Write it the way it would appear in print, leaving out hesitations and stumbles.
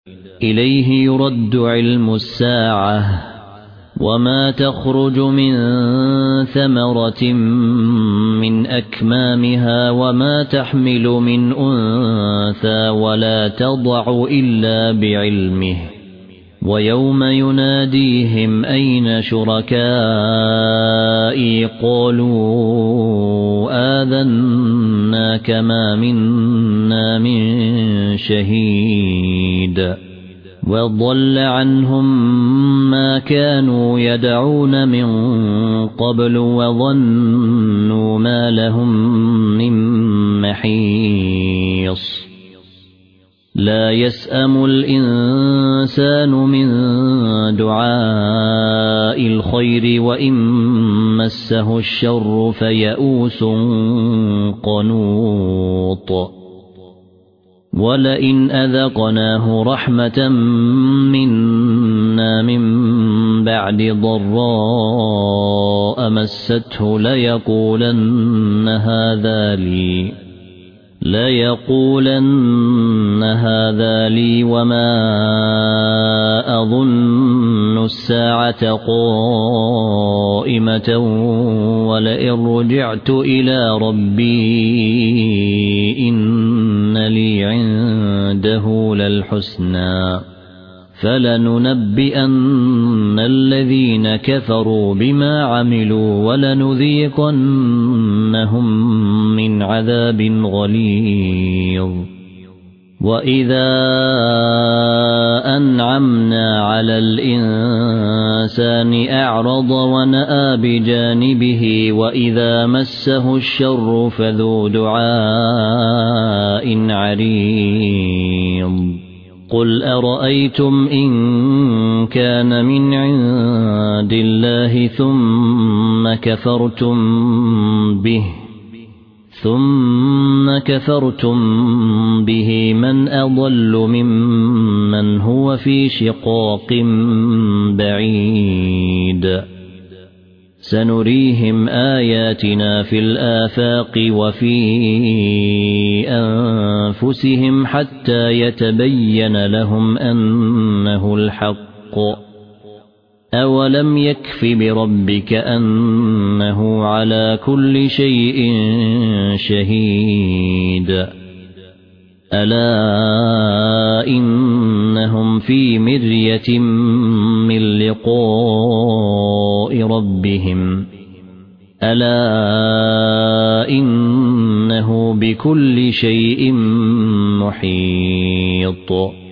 إليه يرد علم الساعة وما تخرج من ثمرة من أكمامها وما تحمل من أنثى ولا تضع إلا بعلمه ويوم يناديهم أين شركائي قالوا آذناك ما منا من شهيد وضل عنهم ما كانوا يدعون من قبل وظنوا ما لهم من محيص لا يسأم الإنسان من دعاء الخير وإن مسه الشر فيئوس قنوط ولئن أذقناه رحمة منا من بعد ضراء مسته ليقولن هذا لي وما أظن الساعة قائمة ولئن رجعت إلى ربي إن لي عنده للحسنى فلننبئن الذين كفروا بما عملوا ولنذيقنهم من عذاب غليظ وإذا أنعمنا على الإنسان أعرض ونأى بجانبه وإذا مسه الشر فذو دعاء عريض قل أرأيتم إن كان من عند الله ثم كفرتم به من أضل ممن هو في شقاق بعيد سنريهم آياتنا في الآفاق وفي أنفسهم حتى يتبين لهم أنه الحق أولم يكف بربك أنه على كل شيء شهيد ألا إنهم في مرية من لقاء ربهم ألا إنه بكل شيء محيط